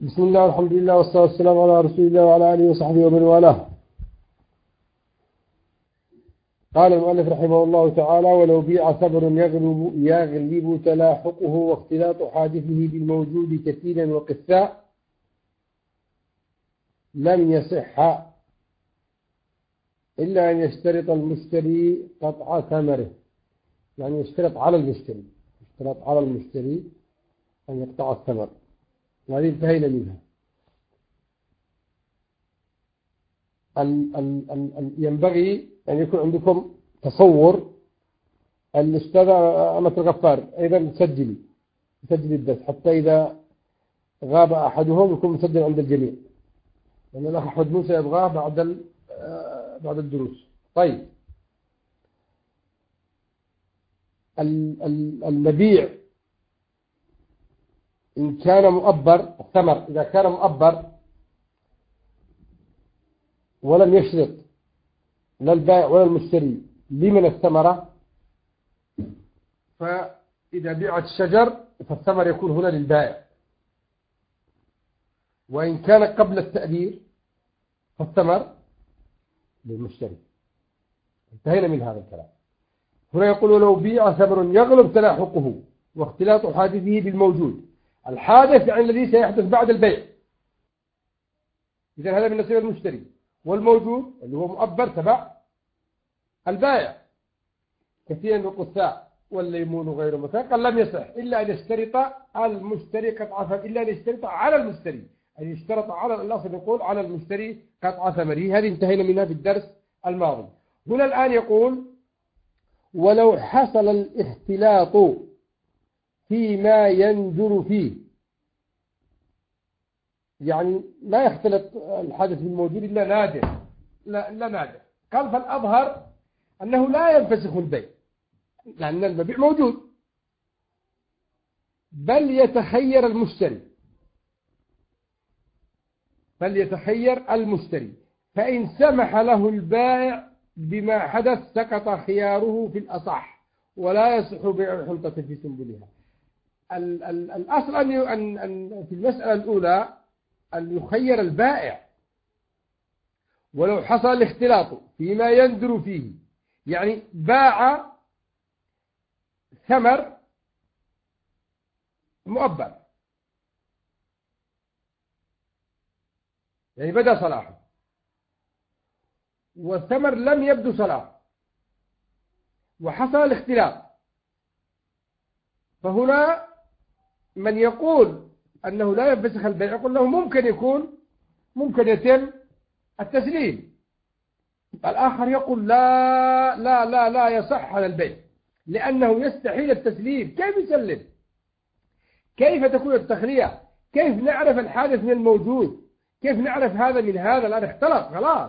بسم الله والحمد لله والصلاة والسلام على رسول الله وعلى آله وصحبه ومن والاه. قال المؤلف رحمه الله تعالى: ولو بيع ثمر يغلب تلاحقه واختلاط حادثه بالموجود كثيرا وقثاء لم يصح إلا أن يشترط المشتري قطع ثمره، يعني يشترط على المشتري أن يقطع الثمر، وهذه انتهينا منها. ينبغي أن يكون عندكم تصور. الأستاذة أمة الغفار أيضا سجل الدرس حتى إذا غاب أحدهم يكون مسجل عند الجميع، لأن الأخ أحمد موسى يبغاه بعد الدروس. طيب، المبيع إن كان مؤبر، الثمر إذا كان مؤبر ولم يشرط لا البائع ولا المشتري لمن الثمرة، فإذا بيعت الشجر فالثمر يكون هنا للبائع، وإن كان قبل التأبير فالثمر للمشتري. انتهينا من هذا الكلام. هنا يقول: ولو بيع ثمر يغلب تلاحقه واختلاط حادثه بالموجود. الحادث يعني الذي سيحدث بعد البيع، إذا هذا من نصيب المشتري، والموجود اللي هو مؤبر تبع البائع كثيرا وقثاء والليمون غير مثاقل لم يصح إلا أن يشترط المشتري قطع ثمره، إلا أن يشترط على المشتري، أن يشترط على الأصل يقول على المشتري قطع ثمره. هذه انتهينا منها في الدرس الماضي. هنا الآن يقول: ولو حصل الاختلاط فيما يندر فيه، يعني لا يختلط الحادث بالموجود إلا نادر، لا نادر. قال: فالأظهر أنه لا ينفسخ البيع، لأن المبيع موجود، بل يتخير المشتري، فإن سمح له البائع بما حدث سقط خياره في الأصح، ولا يصح بيع الحنطة في سنبلها. الأصل أن في المسألة الأولى أن يخير البائع. ولو حصل الاختلاط فيما يندر فيه، يعني باع ثمر مؤبر، يعني بدأ صلاحه، والثمر لم يبدو صلاحه، وحصل الاختلاط، فهنا من يقول أنه لا ينفسخ البيع يقول له ممكن يتم التسليم. الآخر يقول لا يصح هذا البيع، لأنه يستحيل التسليم. كيف يسلم؟ كيف تكون التخلية؟ كيف نعرف الحادث من الموجود؟ كيف نعرف هذا من هذا؟ الآن اختلط خلاص،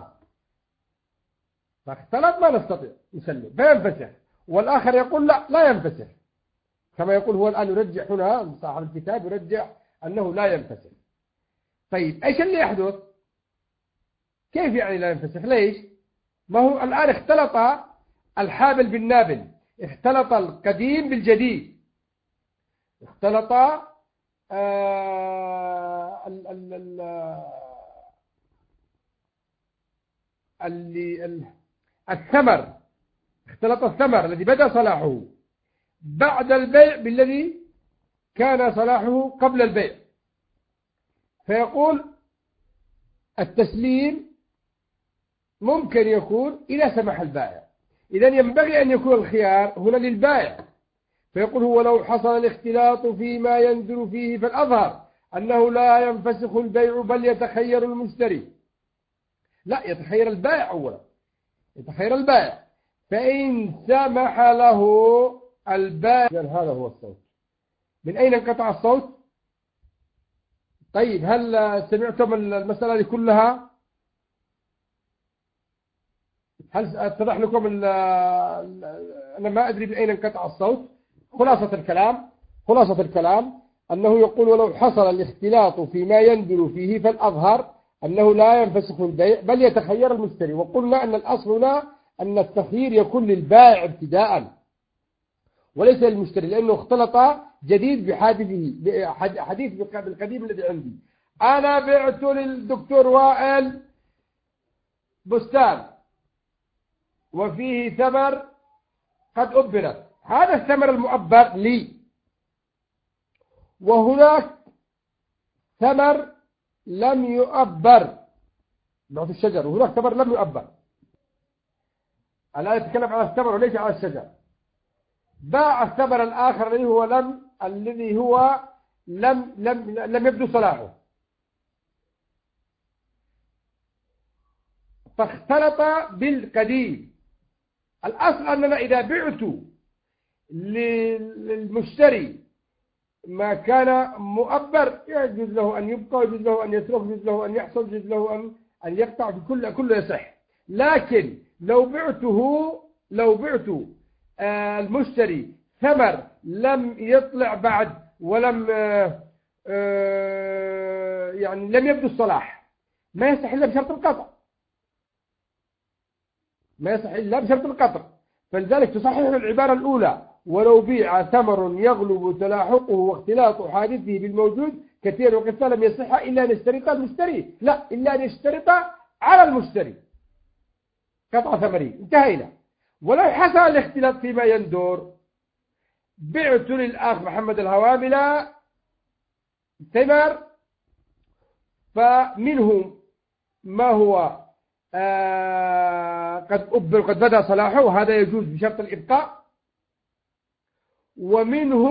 فاختلط ما نستطيع نسلم فينفسخ. والآخر يقول لا ينفسخ، كما يقول هو الآن يرجح هنا صاحب الكتاب يرجح أنه لا ينفسخ. طيب إيش اللي يحدث؟ كيف يعني لا ينفسخ؟ ليش؟ ما هو الآن اختلط الحابل بالنابل، اختلط القديم بالجديد، اختلط الثمر، اختلط الثمر الذي بدأ صلاحه بعد البيع بالذي كان صلاحه قبل البيع، فيقول التسليم ممكن يكون إذا سمح البائع. إذن ينبغي أن يكون الخيار هنا للبائع، فيقول: هو لو حصل الاختلاط فيما يندر فيه فالأظهر أنه لا ينفسخ البيع، بل يتخير المشتري. لا، يتخير البائع أولا، يتخير البائع، فإن سمح له البائع. هذا هو الصوت. من أين انقطع الصوت؟ طيب، هل سمعتم المسألة دي كلها؟ هل اتضح لكم أنا ما أدري من أين انقطع الصوت. خلاصة الكلام أنه يقول: ولو حصل الاختلاط فيما يندر فيه فالأظهر أنه لا ينفسخ البيع، بل يتخير المشتري. وقلنا أن الأصل هنا أن التخيير يكون للبائع ابتداء وليس للمشتري، لأنه اختلط جديد بحديث بالقديم الذي عندي. أنا بعت للدكتور وائل بستان وفيه ثمر قد أبرت، هذا الثمر المؤبر لي، وهناك ثمر لم يؤبر بعض الشجر، وهناك ثمر لم يؤبر. الآن يتكلم عن الثمر وليس عن الشجر. باع الثمر الآخر الذي هو لم يبدو صلاحه، فاختلط بالقديم. الأصل أننا إذا بعت للمشتري ما كان مؤبر يجوز له أن يبقى، يجوز له أن يترك، يجوز له أن يحصل، يجوز له أن يقطع، كله يصح. لكن لو بعت المشتري ثمر لم يطلع بعد ولم يعني لم يبدو الصلاح، ما يصح إلا بشرط القطع، ما يصح إلا بشرط القطع. فلذلك تصحح العبارة الأولى: ولو بيع ثمر يغلب تلاحقه واختلاط حادثه بالموجود كثير وقصة لم يصح إلا أن يشترط المشتري، لا، إلا أن يشترط على المشتري قطع ثمره، انتهينا. ولو حصل الاختلاط فيما يندور، بعت للأخ محمد الهواملة ثمر، فمنه ما هو قد أبر قد بدأ صلاحه، هذا يجوز بشرط الإبقاء، ومنه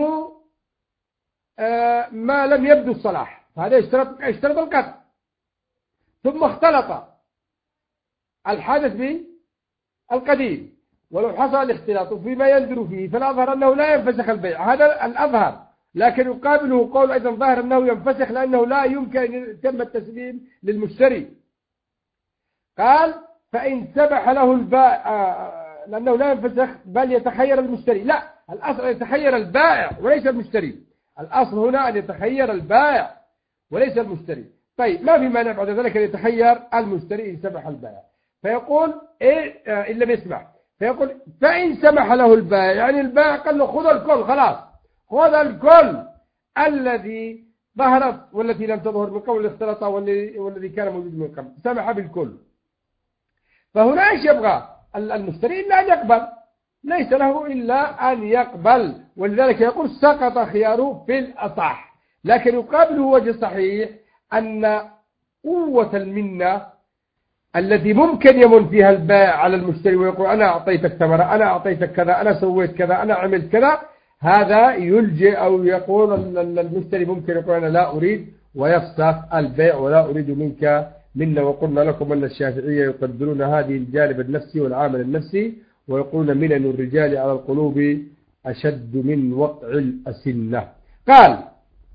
ما لم يبدو الصلاح، هذا يشترط القطع. ثم اختلط الحدث بالقديم، ولو حصل الاختلاط فيما يندر فيه فالأظهر أنه لا ينفسخ البيع، هذا الأظهر. لكن يقابله قول أيضا ظاهر أنه ينفسخ، لأنه لا يمكن أن يتم التسليم للمشتري. قال: فإن سمح له البائع، لأنه لا ينفسخ بل يتخير المشتري. لا، الأصل أن يتخير البائع وليس المشتري، الأصل هنا أن يتخير البائع وليس المشتري. طيب، ما في مانع بعد ذلك أن يتخير المشتري إن سمح البائع. فيقول إن لم يسمح، فيقول: فإن سمح له البائع، يعني البائع قال له: خذ الكل، خلاص خذ الكل الذي ظهرت والتي لم تظهر من قبل الاختلاط والذي كان موجود من قبل، سمح بالكل. فهنا ايش يبغى المشتري؟ إلا أن يقبل، ليس له إلا أن يقبل. ولذلك يقول: سقط خياره في الأصح. لكن يقابله وجه صحيح أن قوة المنة التي ممكن يمن فيها البائع على المشتري ويقول: أنا أعطيتك ثمرة، أنا أعطيتك كذا، أنا سويت كذا، أنا عملت كذا، هذا يلجئ أو يقول المشتري ممكن يقول: أنا لا أريد، ويفسخ البيع ولا أريد منك منا. وقلنا لكم أن الشافعية يقدرون هذه الجانب النفسي والعامل النفسي، ويقولون: منن الرجال على القلوب أشد من وقع الأسنة. قال: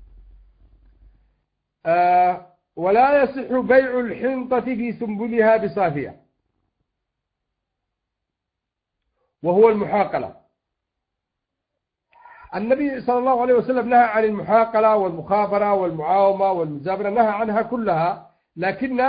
ولا يصح بيع الحنطة في سنبلها بصافية، وهو المحاقلة. النبي صلى الله عليه وسلم نهى عن المحاقلة والمخابرة والمعاومة والمزابرة، نهى عنها كلها، لكن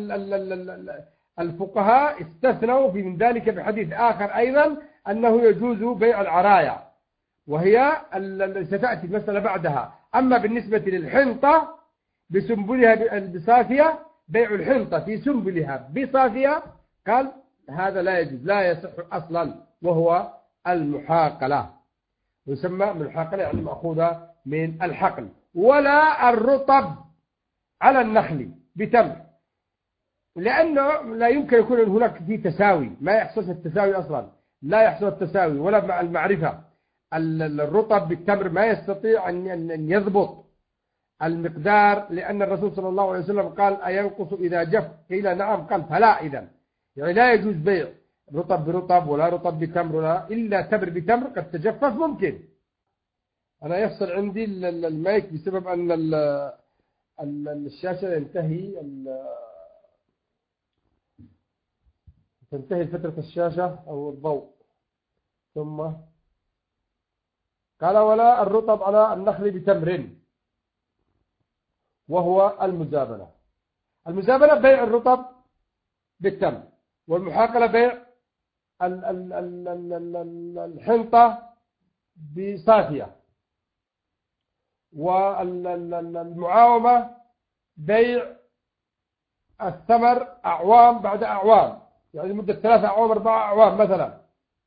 الفقهاء استثنوا من ذلك بحديث آخر أيضا أنه يجوز بيع العرايا، وهي ستأتي المسألة بعدها. أما بالنسبة للحنطة بسنبلها بصافية، بيع الحنطة في سنبلها بصافية، قال: هذا لا يجوز، لا يصح أصلا، وهو المحاقلة، يسمى من الحقل، يعني مأخوذة من الحقل. ولا الرطب على النخل بتمر، لأنه لا يمكن يكون هناك في تساوي، ما يحصل التساوي أصلا، لا يحصل التساوي ولا مع المعرفة. الرطب بالتمر ما يستطيع أن يضبط المقدار، لأن الرسول صلى الله عليه وسلم قال: أينقص إذا جف؟ قيل: نعم. قال: فلا، إذن يعني لا يجوز بيع رطب برطب ولا رطب بتمر، ولا إلا تمر بتمر قد تجفف ممكن. أنا يفصل عندي المايك بسبب أن الشاشة تنتهي فترة الشاشة أو الضوء. ثم قال: ولا الرطب على النخل بتمر، وهو المزابنة. المزابنة بيع الرطب بالتمر، والمحاقلة بيع الحنطة بصافية، والمعاومة بيع الثمر أعوام بعد أعوام، يعني مدة 3 أعوام 4 أعوام مثلا،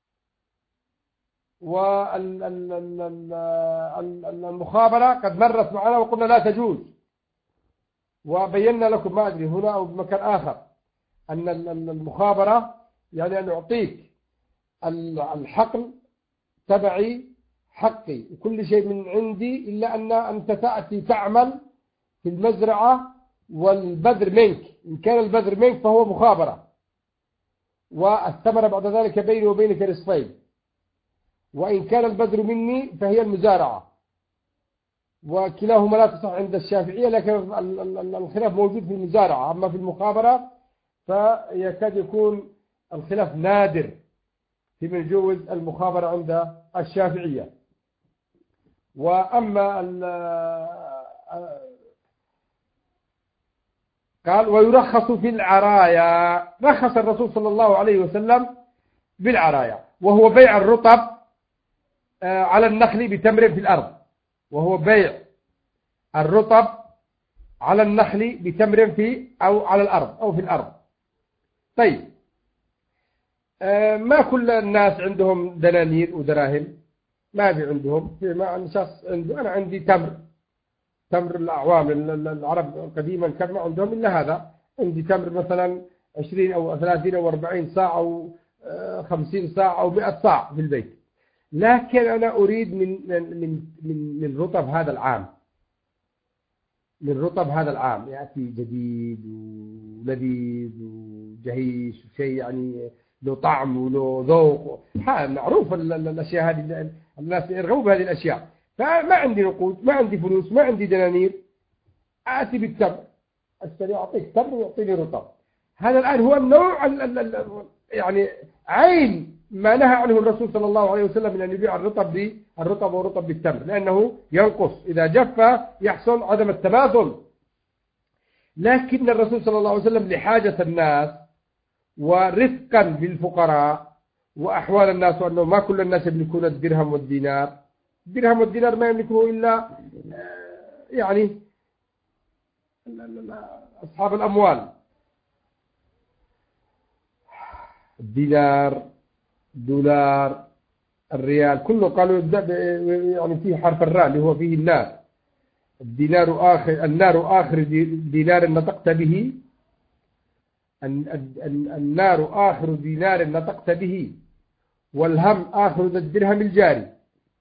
والمخابرة قد مرت معنا وقلنا لا تجوز، وبينا لكم ما أدري هنا أو بمكان آخر أن المخابرة يعني أن أعطيك الحقل تبعي حقي وكل شيء من عندي، إلا أن أنت تأتي تعمل في المزرعة والبذر منك، إن كان البذر منك فهو مخابرة، والثمرة بعد ذلك بيني وبينك نصفين، وإن كان البذر مني فهي المزارعة، وكلاهما لا تصح عند الشافعية، لكن الخلاف موجود في المزارعة. أما في المخابرة فيكاد يكون الخلاف نادر في من يجوز المخابرة عند الشافعية. وأما قال ويرخص في العرايا، رخص الرسول صلى الله عليه وسلم بالعرايا، وهو بيع الرطب على النخل بتمر في الأرض، وهو بيع الرطب على النخل بتمر في أو على الأرض أو في الأرض. طيب ما كل الناس عندهم دنانير ودراهم، ما في عندهم، في ما شخص عنده، أنا عندي تمر الأعوام العرب قديما كان ما عندهم إلا هذا، عندي تمر مثلا 20 أو 30 أو 40 صاع أو 50 صاع أو 100 صاع في البيت، لكن أنا أريد من رطب هذا العام، من رطب هذا العام يأتي جديد ولذيذ وجهيش وشيء يعني له طعم وله ذوق، معروف الأشياء هذه، الناس يرغبوا بهذه الأشياء. فما عندي نقود، ما عندي فلوس، ما عندي دنانير، آتي بالتمر، أشتري أعطيك تمر ويعطيني رطب. هذا الآن هو النوع يعني عين ما نهى عنه الرسول صلى الله عليه وسلم من أن يبيع الرطب ورطب بالتمر، لأنه ينقص إذا جف، يحصل عدم التماثل. لكن الرسول صلى الله عليه وسلم لحاجة الناس ورفقا بالفقراء وأحوال الناس، وأنه ما كل الناس يملكون الدرهم والدينار، الدرهم والدينار ما يملكه إلا يعني أصحاب الأموال، الدينار، دولار، الريال، كله قالوا يعني فيه حرف الراء اللي هو فيه النار. النار آخر دينار نطقت به، النار آخر دينار نطقت به، والهم آخر الدرهم الجاري.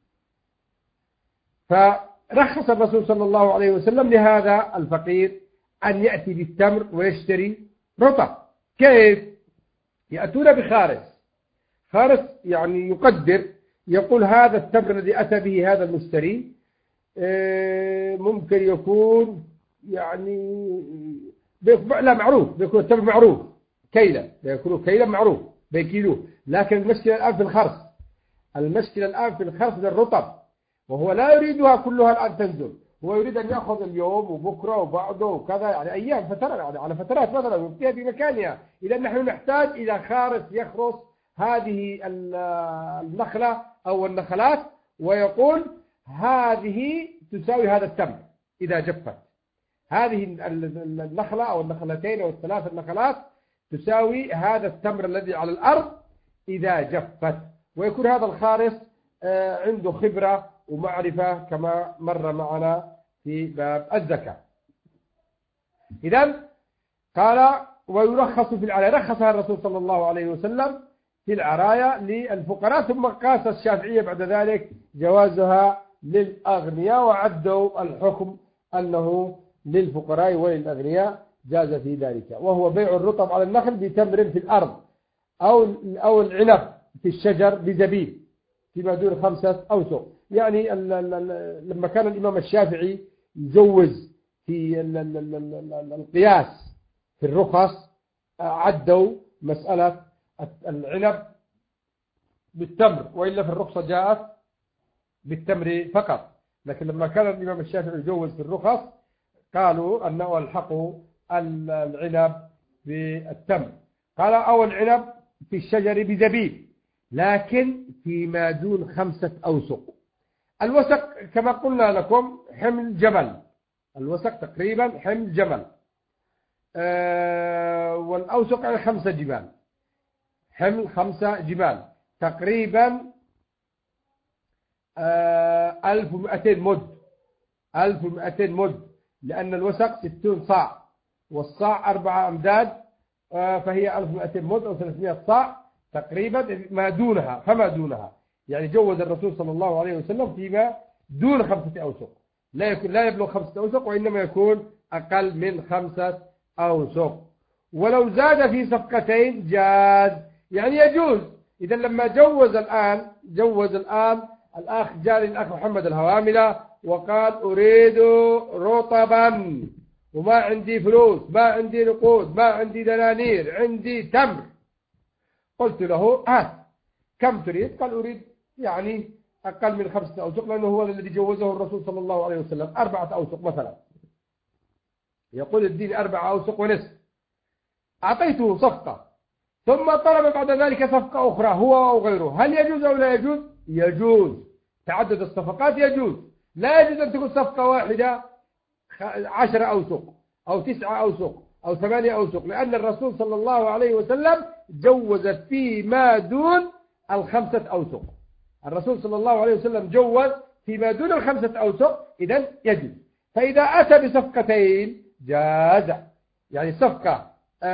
فرخص الرسول صلى الله عليه وسلم لهذا الفقير أن يأتي بالتمر ويشتري رطب. كيف؟ يأتون بخارس، خارس يعني يقدر، يقول هذا التمر الذي أتى به هذا المشتري ممكن يكون يعني لا معروف، بيكون التمر معروف كيلا، بيكون كيلا معروف بيكيلوه، لكن المشكلة الآن في الخرس، المشكلة الآن في الخرس للرطب، وهو لا يريدها كلها الآن تنزل، هو يريد أن يأخذ اليوم وبكرة وبعده وكذا، يعني أيام فترة، يعني على فترات مثلا يبقيها في مكانها. إذا نحن نحتاج إلى خارس يخرس هذه النخلة أو النخلات، ويقول هذه تساوي هذا التمر إذا جفت، هذه النخلة أو النخلتين أو الثلاث النخلات تساوي هذا التمر الذي على الأرض إذا جفت. ويكون هذا الخارس عنده خبرة ومعرفة كما مر معنا في باب الزكاة. إذن قال ويرخص في العرايا، رخصها الرسول صلى الله عليه وسلم في العرايا للفقراء، ثم قاس الشافعية بعد ذلك جوازها للأغنياء، وعدوا الحكم أنه للفقراء وللأغنياء جاز في ذلك، وهو بيع الرطب على النخل بتمر في الأرض أو العنب في الشجر بزبيب فيما دون 5 أوسق. يعني لما كان الإمام الشافعي يجوز في القياس في الرخص، عدوا مسألة العنب بالتمر، وإلا في الرخصة جاءت بالتمر فقط. لكن لما كان الإمام الشافعي يجوز في الرخص قالوا أنه الحقوا العنب بالتمر. قال أو العنب في الشجر بزبيب، لكن فيما دون 5 أوسق. الوسق كما قلنا لكم حمل جمل، الوسق تقريبا حمل جمل. والأوسق على 5 جبال، حمل 5 جبال تقريبا 1200 مد. 1200 مد، لأن الوسق 60 صاع والصاع 4 أمداد، فهي 1200 مد أو 300 صاع تقريبا ما دونها فما دونها. يعني جوز الرسول صلى الله عليه وسلم فيما دون 5 أوسق، لا يبلغ 5 أوسق، وإنما يكون أقل من 5 أوسق. ولو زاد في صفقتين جاز، يعني يجوز. إذا لما جوز الآن الأخ جاري الأخ محمد الهواملة وقال أريد رطبا وما عندي فلوس، ما عندي نقود، ما عندي دنانير، عندي تمر. قلت له كم تريد؟ قال أريد يعني أقل من 5 أوسق، لأنه هو الذي جوزه الرسول صلى الله عليه وسلم. 4 أوسق مثلا، يقول اديني 4 أوسق ونصف. أعطيته صفقة، ثم طلب بعد ذلك صفقة أخرى هو أو غيره. هل يجوز أو لا يجوز؟ يجوز. تعدد الصفقات يجوز. لا يجوز أن تكون صفقة واحدة 10 أوسق أو 9 أوسق أو 8 أوسق، لأن الرسول صلى الله عليه وسلم جوز فيما دون 5 أوسق. الرسول صلى الله عليه وسلم جوز فيما دون 5 أوسق، إذن يجوز. فإذا أتى بصفقتين جاز، يعني صفقة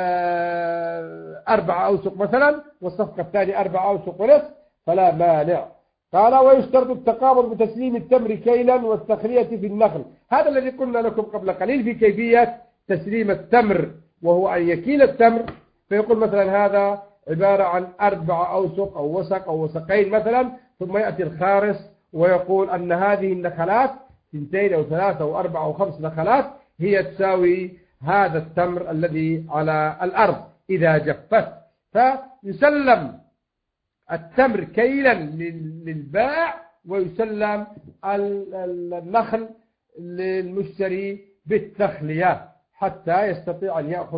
4 أوسق مثلا والصفقة الثانية 4 أوسق ونصف فلا مانع. قال ويشترط التقابض بتسليم التمر كيلا والتخلية في النخل. هذا الذي قلنا لكم قبل قليل في كيفية تسليم التمر، وهو أن يكيل التمر، فيقول مثلا هذا عبارة عن 4 أوسق أو وسق أو وسقين مثلا، ثم يأتي الخارس ويقول أن هذه النخلات 2 أو 3 أو 4 أو 5 نخلات هي تساوي هذا التمر الذي على الأرض إذا جفت، فيسلم التمر كيلا للبائع ويسلم النخل للمشتري بالتخلية حتى يستطيع أن يأخذ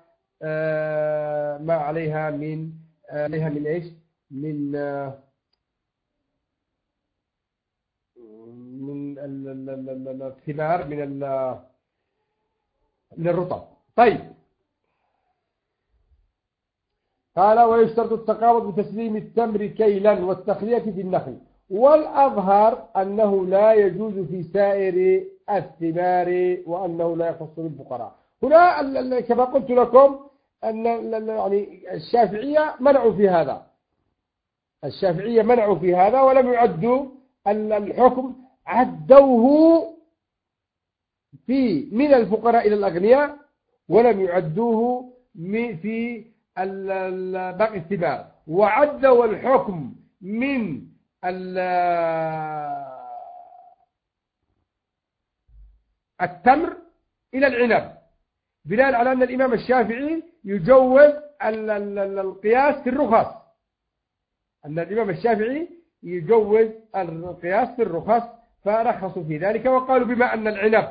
ما عليها من إيش؟ من الثمار، من الرطب. طيب، قال ويشترط التقابض بتسليم التمر كيلا والتخلية في النخل، والأظهر أنه لا يجوز في سائر الثمار وأنه لا يخص بالفقراء. هنا كما قلت لكم أن يعني الشافعية منعوا في هذا، ولم يعدوا الحكم، عدوه من الفقراء إلى الأغنياء، ولم يعدوه في باقي الثمار، وعدوا الحكم من التمر إلى العنب، بناء على أن الإمام الشافعي يجوز القياس في الرخص. فرخصوا في ذلك وقالوا بما أن العنب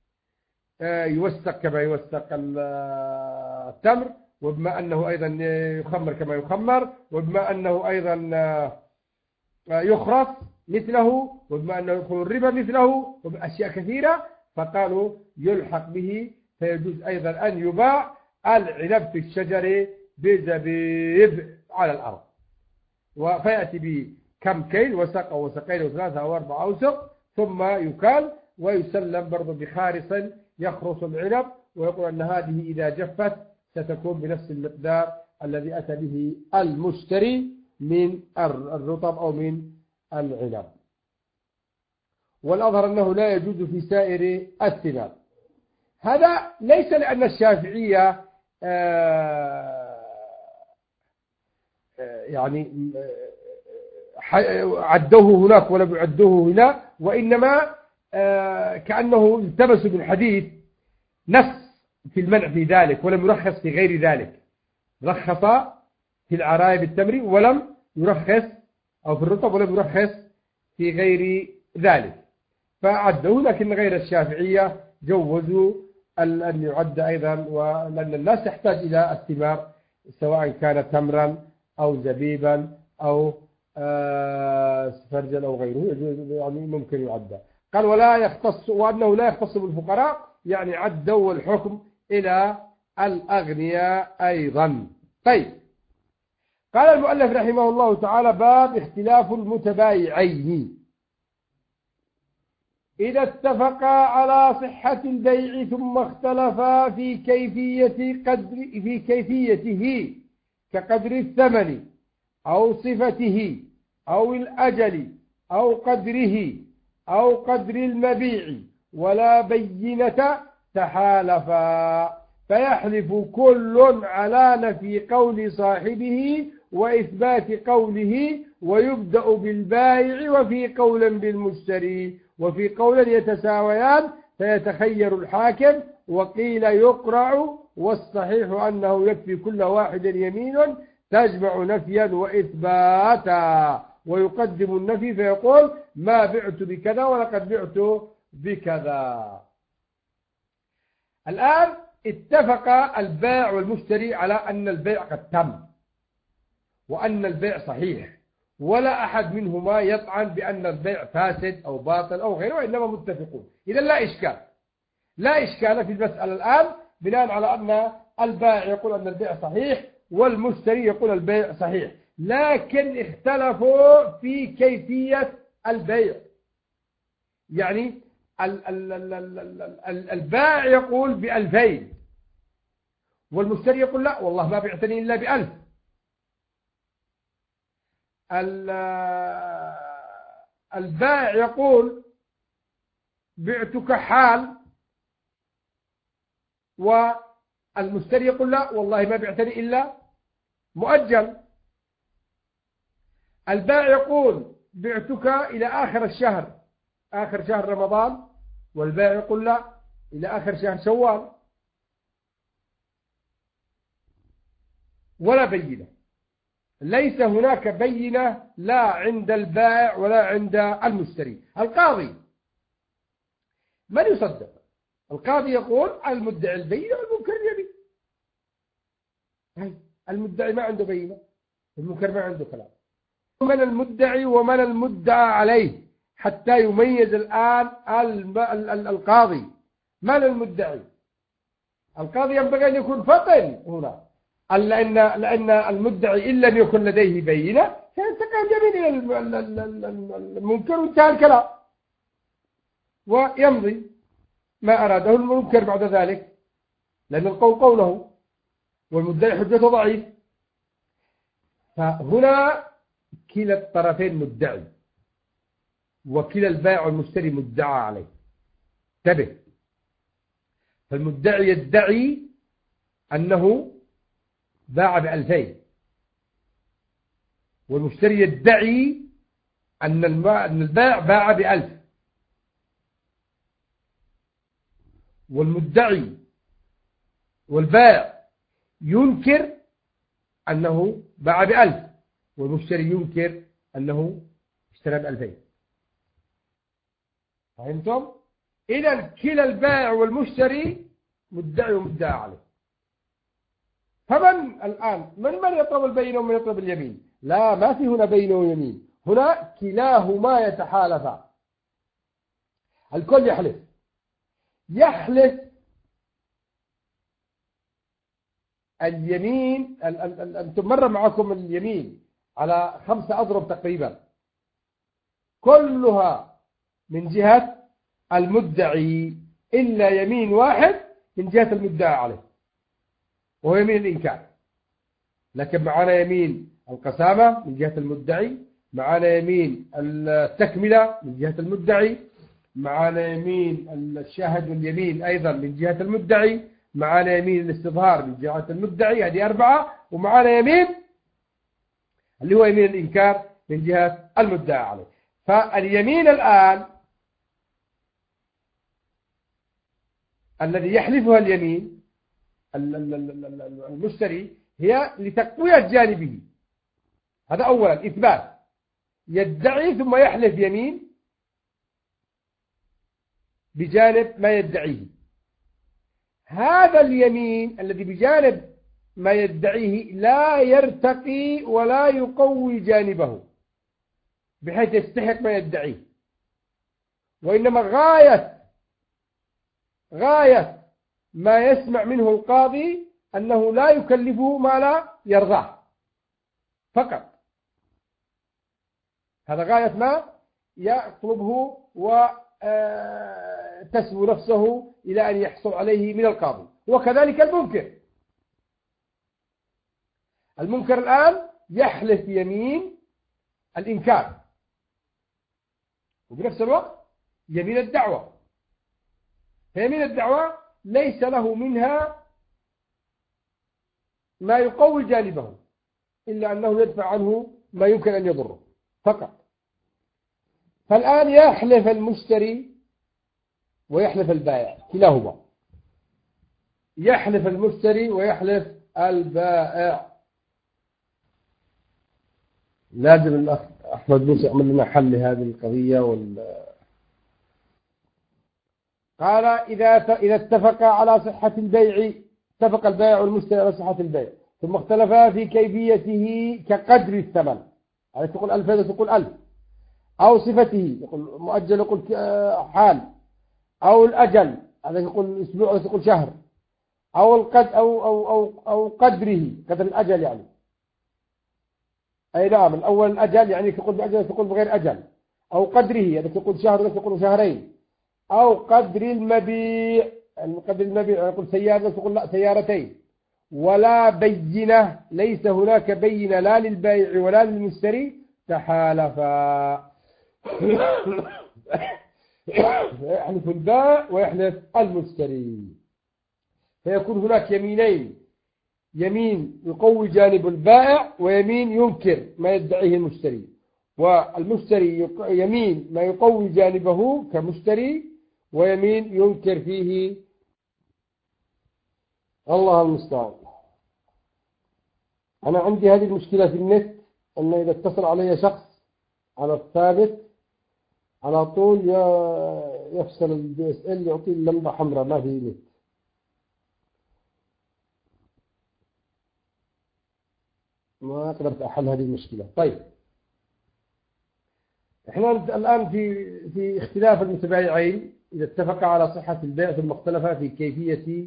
يوثق كما يوثق التمر، وبما أنه أيضا يخمر كما يخمر، وبما أنه أيضا يخرص مثله، وبما أنه يدخل الربا مثله، وبأشياء كثيرة، فقالوا يلحق به، فيجوز أيضا أن يباع العنب في الشجر بزبيب على الأرض، فيأتي بكم كيل، وسق أو وسقين أو 3 أو 4 أوسق، ثم يكال ويسلم برضو بخارص يخرص العنب، ويقول أن هذه إذا جفت ستكون بنفس المقدار الذي أتى به المشتري من الرطب أو من العنب. والأظهر أنه لا يجوز في سائر الثمار. هذا ليس لأن الشافعية يعني عدوه هناك ولم يعدوه هنا، وإنما كأنه التبس بالحديث نص في المنع في ذلك ولم يرخص في غير ذلك. رخص في العراية بالتمر ولم يرخص، أو في الرطب ولم يرخص في غير ذلك، فعدوه. لكن غير الشافعية جوزوا أن يعد أيضا، ولأن الناس تحتاج إلى الثمار سواء كانت تمرا أو زبيبا أو سفرجا أو غيره، يعني ممكن يعد. قال ولا يختص، وأنه لا يختص بالفقراء، يعني عدوا الحكم إلى الأغنياء أيضا. طيب، قال المؤلف رحمه الله تعالى: باب اختلاف المتبايعين إذا اتفقا على صحة البيع ثم اختلفا في كيفيته كقدر الثمن أو صفته أو الأجل أو قدره أو قدر المبيع ولا بينة، تحالفا فيحلف كل على نفي قول صاحبه وإثبات قوله، ويبدأ بالبائع وفي قول بالمشتري، وفي قول يتساويان فيتخير الحاكم، وقيل يقرع، والصحيح أنه يكفي كل واحد يمين تجمع نفيا وإثباتا، ويقدم النفي فيقول ما بعت بكذا ولقد بعت بكذا. الآن اتفق البائع والمشتري على أن البيع قد تم وأن البيع صحيح، ولا أحد منهما يطعن بأن البيع فاسد أو باطل أو غيره، وإنما متفقون. إذا لا إشكال في المسألة الآن، بناء على أن البائع يقول أن البيع صحيح والمشتري يقول البيع صحيح، لكن اختلفوا في كيفية البيع. يعني البائع يقول ب2000 والمشتري يقول لا والله ما بعتني إلا ب1000. البائع يقول بعتك حال، والمشتري يقول لا والله ما بعتني إلا مؤجل. البائع يقول بعتك إلى آخر الشهر، آخر شهر رمضان، والبائع يقول لا إلى آخر شهر شوال، ولا بينة. ليس هناك بينة لا عند البائع ولا عند المشتري. القاضي من يصدق؟ القاضي يقول المدعي البينة والمنكر اليمين. المدعي ما عنده بينة، المنكر ما عنده كلام. من المدعي ومن المدعى عليه حتى يميز الآن القاضي من المدعي. القاضي ينبغي أن يكون فطن هنا، لأن المدعي إن لم يكن لديه بينة سينتقل اليمين إلى المنكر وانتهى الكلام، ويمضي ما أراده المنكر بعد ذلك، لأن القول قوله والمدعي حجته ضعيف. فهنا كلا الطرفين مدعي، وكلا البائع والمشتري مدعى عليه. انتبه، فالمدعي يدعي أنه باع ب2000، والمشتري يدعي أن البائع باع ب1000، والمدعي والبائع ينكر أنه باع ب1000، والمشتري ينكر أنه اشترى ب2000. فهمتم؟ إذا كلا البائع والمشتري مدعي ومدعى عليه. فمن الآن من يطلب البينة ومن يطلب اليمين؟ لا، ما في هنا بينة ويمين، هنا كلاهما يتحالفان. الكل يحلف اليمين. أنتم مر معكم اليمين على 5 أضرب تقريبا، كلها من جهة المدعي إلا يمين واحد من جهة المدعى عليه، وهو يمين الإنكار. لكن معنا يمين القسامة من جهة المدعي، معنا يمين التكملة من جهة المدعي، معنا يمين الشاهد واليمين أيضا من جهة المدعي، معنا يمين الاستظهار من جهة المدعي، هذه 4، ومعنا يمين اللي هو يمين الإنكار من جهة المدعى عليه. فاليمين الآن الذي يحلفها اليمين المشتري هي لتقوية جانبه. هذا أولا إثبات، يدعي ثم يحلف يمين بجانب ما يدعيه. هذا اليمين الذي بجانب ما يدعيه لا يرتقي ولا يقوي جانبه بحيث يستحق ما يدعيه، وإنما غاية ما يسمع منه القاضي أنه لا يكلفه ما لا يرضاه فقط. هذا غاية ما يطلبه وتسمو نفسه إلى أن يحصل عليه من القاضي. وكذلك المنكر الآن يحلف يمين الإنكار وبنفس الوقت يمين الدعوة. فيمين الدعوة ليس له منها ما يقوي جانبه إلا أنه يدفع عنه ما يمكن أن يضره فقط. فالآن يحلف المشتري ويحلف البائع كلاهما، يحلف المشتري ويحلف البائع. لازم الأخ أحمد موسى يعمل لنا حل لهذه القضية قال إذا اتفق على صحة البيع، اتفق البائع والمشتري على صحة البيع ثم اختلفا في كيفيته كقدر الثمن، هذا تقول 1000 هذا تقول 1000، أو صفته يقول مؤجل يقول حال، أو الأجل هذا يقول أسبوع هذا تقول شهر، أو القد أو قدره قدر الأجل يعني. أي نعم الأول الأجل يعني تقول بأجل تقول بغير أجل، أو قدره هذا تقول شهر هذا تقول شهرين، أو قدر المبيع قدر المبيع يقول سيارة تقول لا سيارتين. ولا بينة، ليس هناك بينة لا للبائع ولا للمشتري، تحالفا يحلف البائع ويحلف المشتري، فيكون هناك يمينين، يمين يقوي جانب البائع ويمين ينكر ما يدعيه المشتري، والمشتري يمين ما يقوي جانبه كمشتري ويمين ينكر فيه. الله المستعان. أنا عندي هذه المشكلة في النت، أنه إذا اتصل علي شخص على الثابت على طول يفصل الدي اس ال يعطي اللمبة حمراء ما في نت. ما قدرت أحل هذه المشكلة. طيب احنا الآن في اختلاف المتبايعين إذا اتفقا على صحة البيع ثم اختلفا في كيفية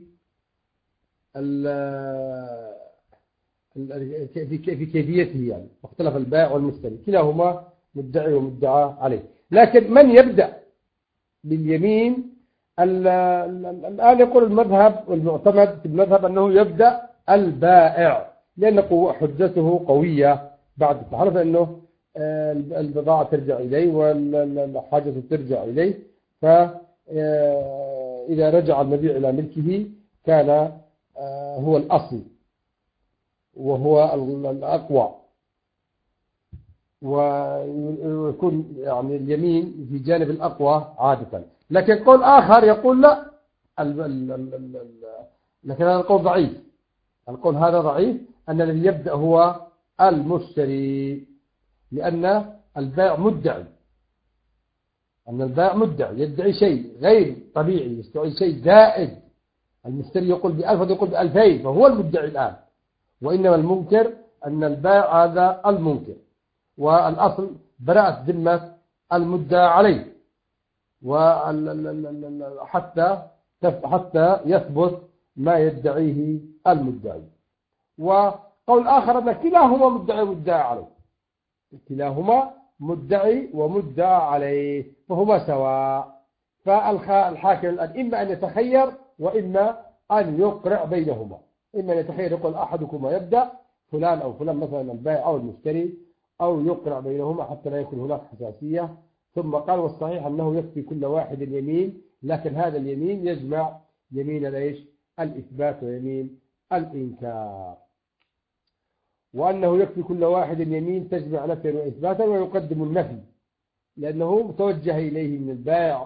في كيفيته، يعني اختلف البائع والمشتري كلاهما مدعي ومدعى عليه. لكن من يبدأ باليمين؟ الآن يقول المذهب والمعتمد في المذهب أنه يبدأ البائع، لأن حجته قوية بعد التحالف، أنه البضاعة ترجع إليه والحاجة ترجع إليه، فإذا رجع المبيع إلى ملكه كان هو الأصل وهو الأقوى، ويكون يعني اليمين في جانب الأقوى عادة. لكن قول آخر يقول لا، لكن هذا القول ضعيف. القول هذا ضعيف، أن الذي يبدأ هو المشتري، لأن البائع مدعي، أن البائع مدعي يدعي شيء غير طبيعي، يستوعب شيء زائد. المشتري يقول ب1000 ويقول ب2000، فهو المدعي الآن. وإنما المنكر أن البائع هذا المنكر، والأصل براءة ذمة المدعى عليه، حتى يثبت ما يدعيه المدعي. وقول آخر أن كلاهما مدعي ومدعى عليه، كلاهما مدعي ومدعى عليه فهما سواء. فالحاكم الآن إما أن يتخير وإما أن يقرع بينهما، إما أن يتخير يقول أحدكما يبدأ فلان أو فلان مثلا البائع أو المشتري، أو يقرع بينهما حتى لا يكون هناك حساسية. ثم قال والصحيح أنه يكفي كل واحد يمين، لكن هذا اليمين يجمع يمين الإثبات ويمين الإنكار، وأنه يكفي كل واحد يمين تجمع نفيا وإثباتا، ويقدم النفي لأنه متوجه إليه من البائع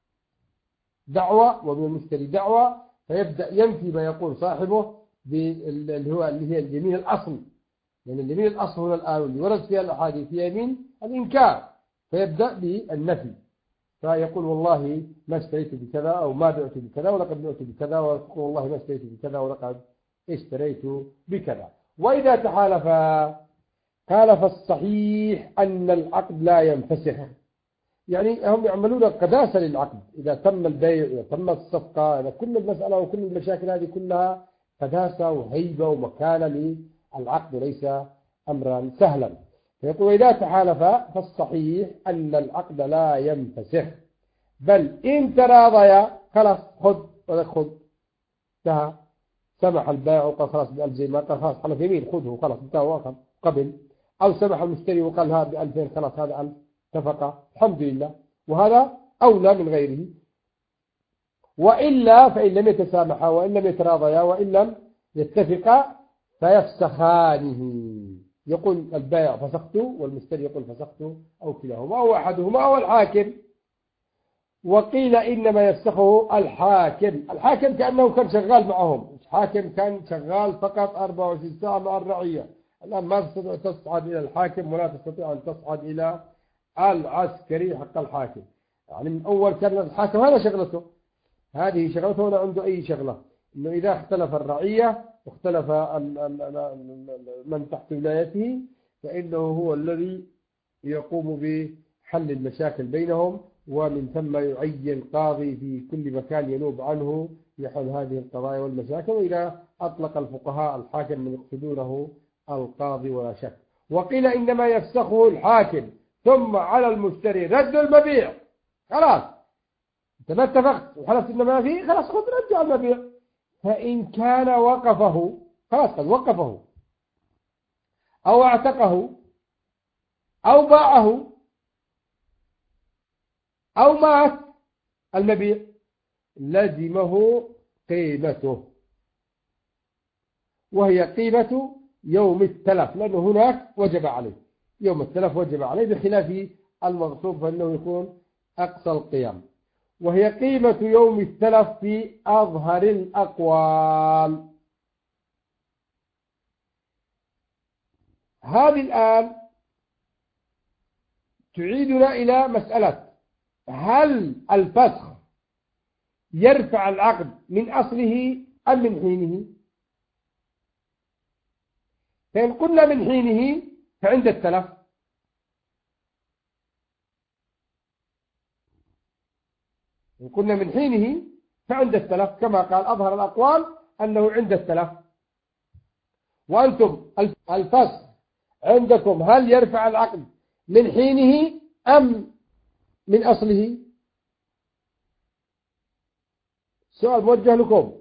دعوة ومن المشتري دعوة، فيبدأ ينفي ما يقول صاحبه اللي هي اليمين الأصل، لأن اليمين الأصل هنا الآن اللي ورد فيها الأحاديث هي يمين الإنكار، فيبدأ بالنفي، فيقول والله ما اشتريت بكذا أو ما بعت بكذا ولقد بعت بكذا، ويقول والله ما اشتريت بكذا ولقد اشتريت بكذا. وإذا تحالف قال فالصحيح أن العقد لا ينفسخ، يعني هم يعملون قداسة للعقد، إذا تم البيع إذا تمت الصفقة، إذا كل المسألة وكل المشاكل هذه كلها قداسة وهيبة ومكانة للعقد، وليس أمرا سهلا. فيقول إذا تحالف فالصحيح أن العقد لا ينفسخ، بل إن تراضيا خلاص خذ ولا خذ، انتهى، سمح البائع وقال خلاص ب1000 ما قال خلاص حلف يمين خذه خلاص انتهى واخذ قبل، أو سمح المشتري وقال ها ب2000 خلاص هذا 1000 اتفق الحمد لله، وهذا أولى من غيره. وإلا فإن لم يتسامحا وإن لم يتراضيا وإن لم يتفقا فيفسخانه، يقول البائع فسخته والمشتري يقول فسخته، أو كلاهما أو أحدهما أو الحاكم. وقيل إنما يفسخه الحاكم. الحاكم كأنه كان شغال معهم، حاكم كان شغال فقط 24 ساعة مع الرعية، الآن ما تستطيع تصعد إلى الحاكم ولا تستطيع أن تصعد إلى العسكري حق الحاكم. يعني من أول كان الحاكم هذا شغلته، هذه شغلته ولا عنده أي شغلة، إنه إذا اختلف الرعية واختلف من تحت ولايته فإنه هو الذي يقوم بحل المشاكل بينهم، ومن ثم يعين قاضي في كل مكان ينوب عنه يحل هذه القضايا والمشاكل. وإذا أطلق الفقهاء الحاكم من يقصدونه القاضي ولا شك. وقيل إنما يفسخه الحاكم ثم على المشتري رد المبيع، خلاص انت ما اتفقت وحلفت انما فيه، خلاص خذ رجع المبيع. فإن كان وقفه خلاص قد وقفه أو اعتقه أو باعه أو مات المبيع لزمه قيمته، وهي قيمة يوم التلف، لأنه هناك وجب عليه يوم التلف وجب عليه، بخلاف المغصوب فإنه يكون أقصى القيام. وهي قيمة يوم التلف في أظهر الأقوال. هذه الآن تعيدنا إلى مسألة هل الفسخ يرفع العقد من أصله أم من حينه؟ فإن قلنا من حينه فعند التلف، إن قلنا من حينه فعند التلف كما قال أظهر الأقوال أنه عند التلف. وأنتم الفسخ عندكم هل يرفع العقد من حينه أم من أصله؟ سؤال موجه لكم،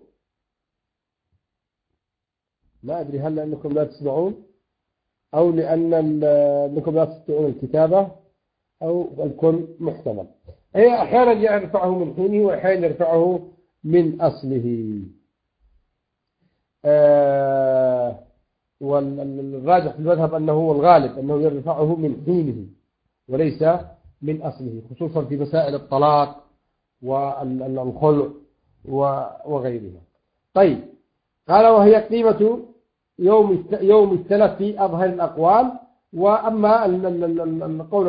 لا أدري هل لأنكم لا تسمعون أو لأنكم لا تستطيعون الكتابة أو الكل محتمل. هي أحيانا يرفعه من حينه وأحيانا يرفعه من أصله. والراجح في المذهب أنه هو الغالب أنه يرفعه من حينه وليس من أصله، خصوصا في مسائل الطلاق والخلع وغيرها. طيب قال وهي قيمة يوم التلف في أظهر الأقوال. وأما القول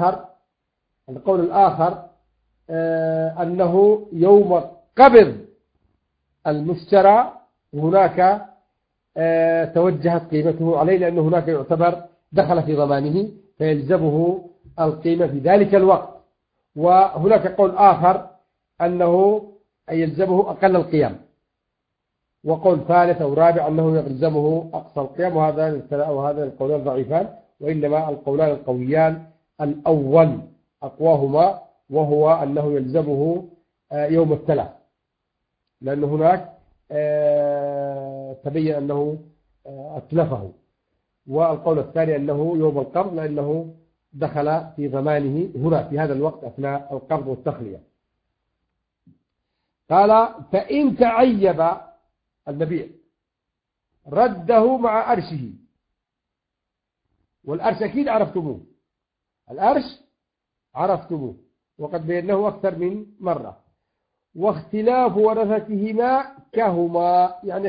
الآخر أنه يوم قبض المشترى هناك توجهت قيمته عليه، لأنه هناك يعتبر دخل في ضمانه فيلزمه القيمة في ذلك الوقت. وهناك قول آخر أنه يلزمه أقل القيام، وقول ثالث أو رابع أنه يلزمه أقصى القيام، وهذا القولان ضعيفان، وإنما القولان القويان الأول أقواهما، وهو أنه يلزمه يوم التلف، لأن هناك تبين أنه أتلفه. والقول الثاني أنه يوم القبض، لأنه دخل في ضمانه هنا في هذا الوقت أثناء القبض والتخلية. قال فإن تعيب المبيع رده مع أرشه، والأرش أكيد عرفتموه، الأرش عرفتموه وقد بيناه أكثر من مرة. واختلاف ورثتهما كهما، يعني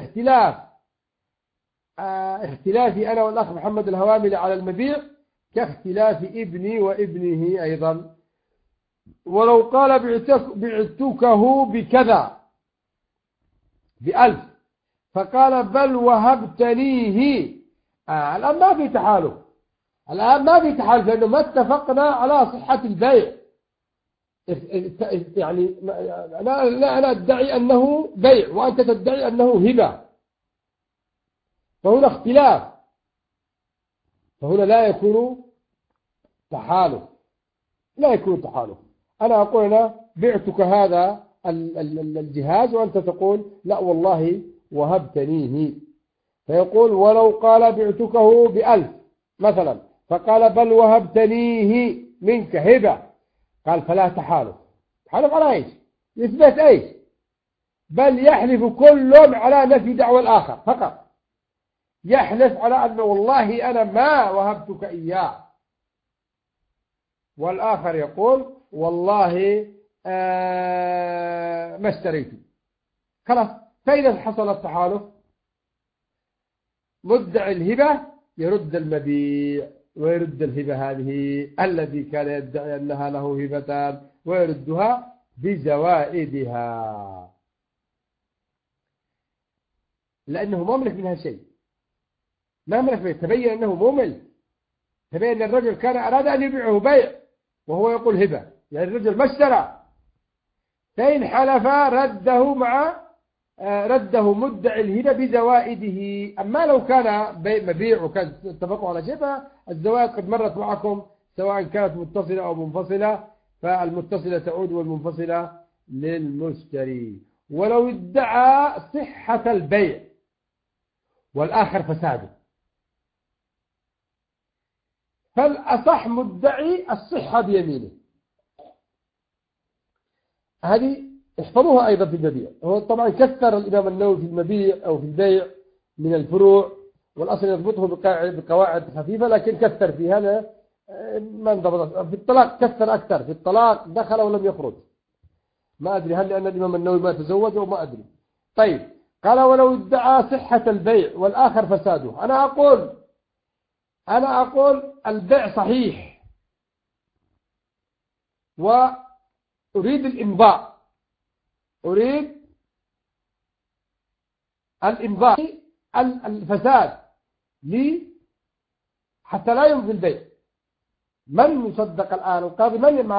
اختلافي أنا والأخ محمد الهوامل على المبيع كاختلاف ابني وابنه أيضا. ولو قال بعتكه بكذا ب1000 فقال بل وهبتنيه، الآن ما في تحالف، لأنه ما اتفقنا على صحة البيع، يعني أنا أدعي أنه بيع وأنت تدعي أنه هبة، فهنا اختلاف، فهنا لا يكون تحالف، لا يكون تحالف. أنا أقول أنا بعتك هذا الجهاز وأنت تقول لا والله وهبتنيه، فيقول ولو قال بعتكه ب1000 مثلا، فقال بل وهبتنيه منك هبة، قال فلا تحالف. تحالف على ايش؟ يثبت ايش؟ بل يحلف كل على نفي دعوى الآخر فقط، يحلف على أنه والله أنا ما وهبتك إياه، والآخر يقول والله ما اشتريته، خلاص. فإذا حصل التحالف مدعي الهبة يرد المبيع ويرد الهبة هذه الذي كان يدعي أنها له هبتان ويردها بزوائدها، لأنه ما ملك منها شيء، ما ملك منها. تبين أنه مو ملك، تبين أن الرجل كان أراد أن يبيعه بيع وهو يقول هبة، يعني الرجل ما اشترى، فإن حلف رده مدعي الهبة بزوائده. أما لو كان مبيع وكان اتفقوا على شيء فالزوائد قد مرت معكم سواء كانت متصلة أو منفصلة، فالمتصلة تعود والمنفصلة للمشتري. ولو ادعى صحة البيع والآخر فساده، فالأصح مدعي الصحة بيمينه. هذه احفظوها أيضا في المبيع. هو طبعا كثر الإمام النووي في المبيع أو في البيع من الفروع، والأصل يضبطه بقواعد خفيفة، لكن كثر في هذا ما انضبط. في الطلاق كثر أكثر، في الطلاق دخل ولم يخرج، ما أدري هل لأن الإمام النووي ما تزوج أو ما أدري. طيب، قال ولو ادعى صحة البيع والآخر فساده. أنا أقول البيع صحيح وأريد الإمضاء، أريد الإمضاء الفساد لي حتى لا يمضي البيع. من يصدق الآن؟ القاضي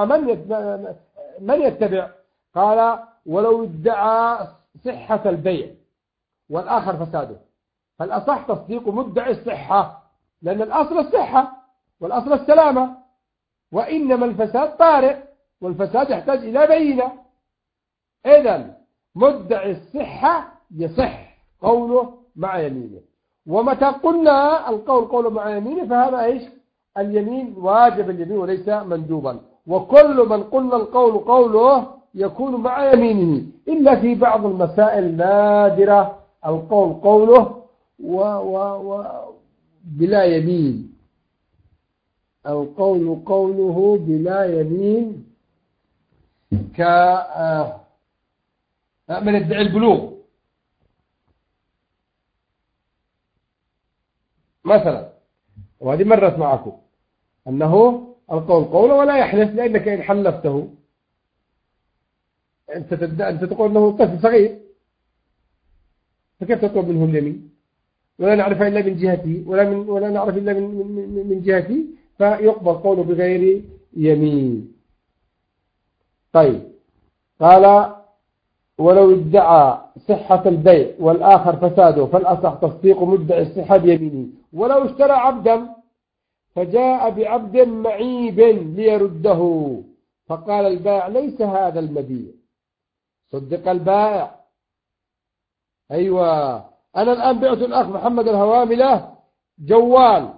من يتبع؟ قال ولو ادعى صحة البيع والآخر فساده، فالأصح تصديق مدعي الصحة، لأن الأصل الصحة والأصل السلامة، وإنما الفساد طارئ والفساد يحتاج إلى بينة. إذن مدعي الصحة يصح قوله مع يمينه. ومتى قلنا القول قوله مع يمينه فهذا إيش؟ اليمين واجب اليمين وليس مندوبا. وكل من قلنا القول قوله يكون مع يمينه، إلا في بعض المسائل نادرة القول قوله بلا يمين، القول قوله بلا يمين من ادعي البلوغ مثلا، وهذه مرت معكم أنه القول قوله ولا يحلف، لأنك إن حلفته أنت تقول أنه طفل صغير، فكيف تطلب منه اليمين؟ ولا نعرف إلا من جهته ولا نعرف إلا من جهته، فيقبل قوله بغير يمين. طيب، قال ولو ادعى صحة البيع والآخر فساده فالأصح تصديق مدعي الصحة بيمينه. ولو اشترى عبدا فجاء بعبد معيب ليرده، فقال البائع ليس هذا المبيع، صدق البائع. أيوة، أنا الآن بعت الأخ محمد الهواملة جوال،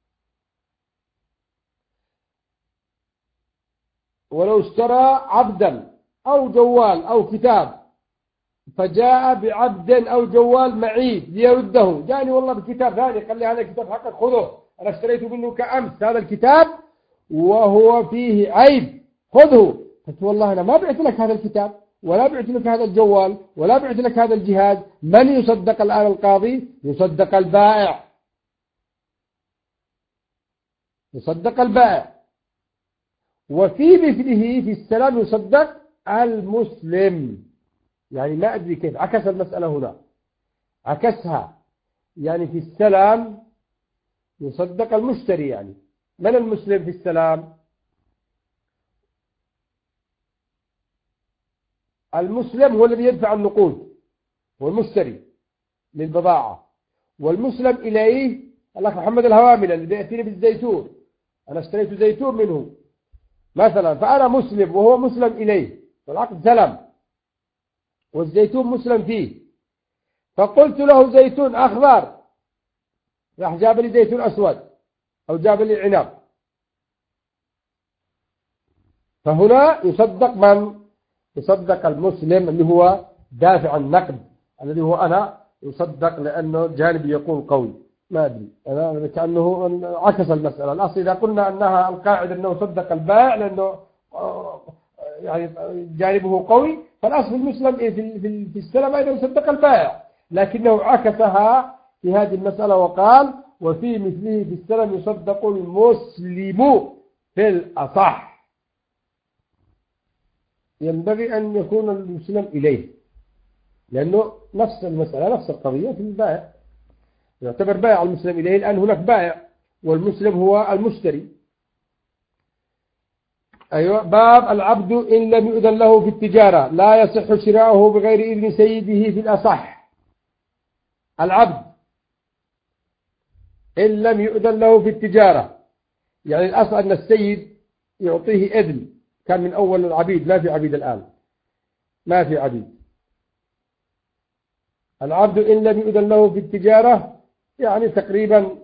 ولو اشترى عبدا أو جوال أو كتاب فجاء بعبد أو جوال معيب ليرده، جاني والله بكتاب ثاني، قال لي هذا الكتاب حقك خذه، أنا اشتريته منه كأمس هذا الكتاب وهو فيه عيب، خذه. قلت والله أنا ما بعت لك هذا الكتاب ولا بعت لك هذا الجوال ولا بعت لك هذا الجهاز. من يصدق الآن؟ القاضي يصدق البائع، يصدق البائع. وفي مثله في السلام يصدق المسلم. يعني ما أدري كيف عكس المسألة هنا، عكسها، يعني في السلام يصدق المشتري. يعني من المسلم في السلام؟ المسلم هو الذي يدفع النقود، هو المشتري للبضاعة، والمسلم إليه الأخ محمد الهوامل الذي يأتيني بالزيتون، أنا اشتريت زيتون منه مثلا، فأنا مسلم وهو مسلم إليه، والعقد سلم والزيتون مسلم فيه، فقلت له زيتون أخضر، راح جاب لي زيتون أسود أو جاب لي عنب، فهنا يصدق من؟ يصدق المسلم اللي هو دافع النقد الذي هو أنا، يصدق لأنه جانبي يكون قوي. ما أدري أنا كأنه عكس المسألة. الأصل إذا قلنا أنها القاعدة أنه صدق البائع لأنه يعني جانبه قوي، فالأصل المسلم في السلم أيضا صدق البائع، لكنه عكسها في هذه المسألة وقال وفي مثله في السلم يصدق المسلم في الأصح. ينبغي أن يكون المسلم إليه، لأنه نفس المسألة نفس القضية في البائع، يعتبر بائع المسلم إليه. الآن هناك بائع والمسلم هو المشتري. أيوة. باب العبد إن لم يؤذن له في التجارة لا يصح شراؤه بغير إذن سيده في الأصح. العبد إن لم يؤذن له في التجارة، يعني الأصل أن السيد يعطيه إذن، كان من أول العبيد، ما في عبيد الآن، ما في عبيد. العبد إن لم يؤذن له في التجارة يعني تقريبا